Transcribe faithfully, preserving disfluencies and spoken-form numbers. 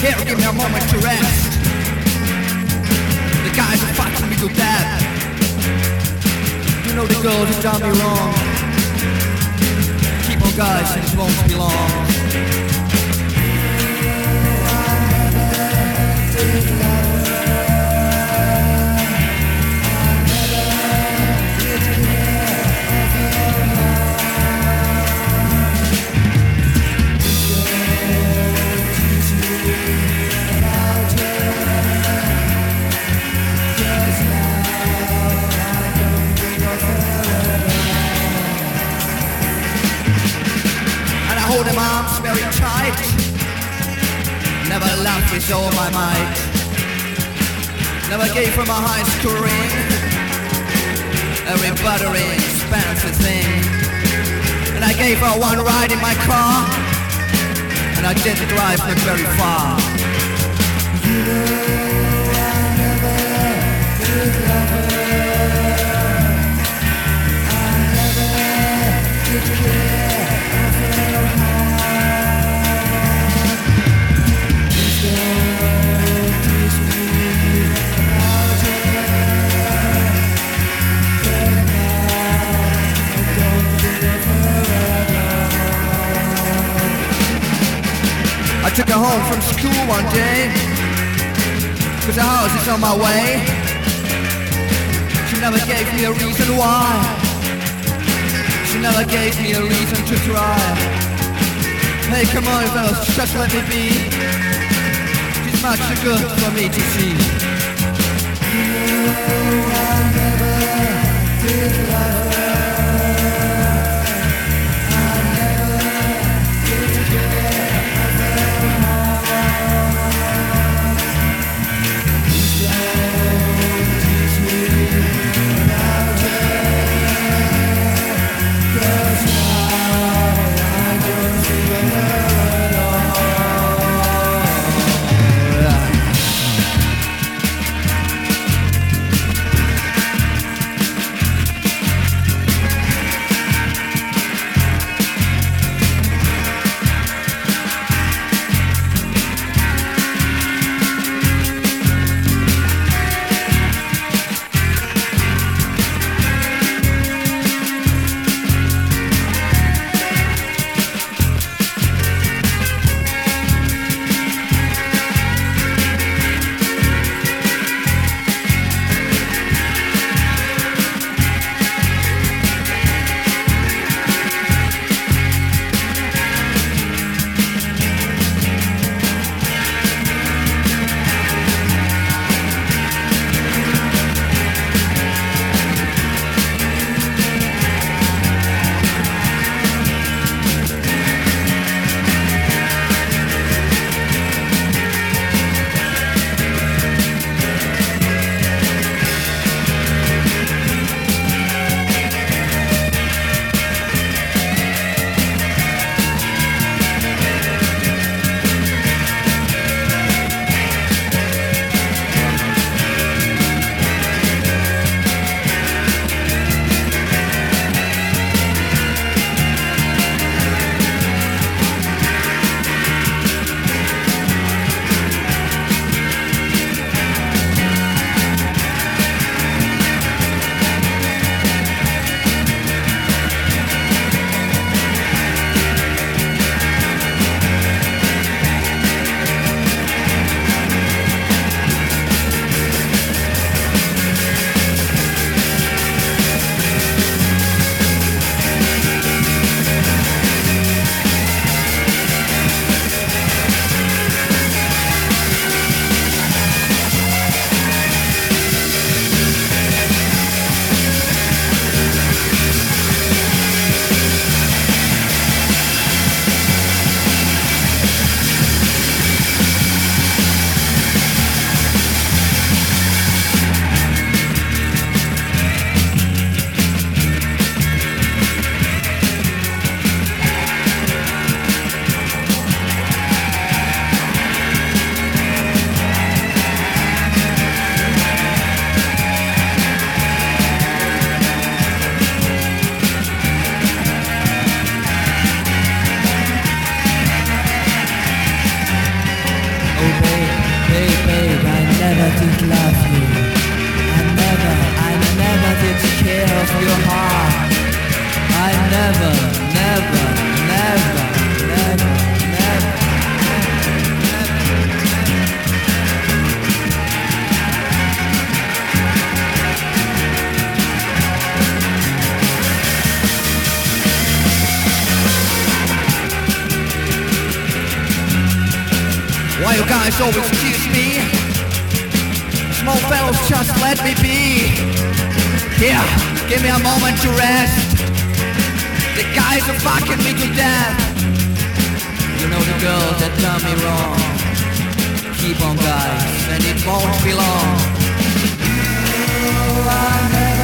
Here, give me a moment to rest. The guys are fighting me to death. You know the girls who done me wrong. Keep on guys, it won't be long. Hold them arms very tight. Never laughed with all my might. Never gave her my high school ring. Every buttering expensive thing. And I gave her one ride in my car. And I didn't drive her very far. You know I never did love her. I never did care. I took her home from school one day, cause the house is on my way. She never gave me a reason why. She never gave me a reason to try. Hey, come on fellas, just let me be. She's much too good for me to see. You know I never did love her. never, never, never, never, never. Why you guys always tease me? Small fellows, just let me be. Here, give me a moment to rest. The guys are fucking me to death. You know the girls that done me wrong. Keep on guys, and it won't be long. Oh, I never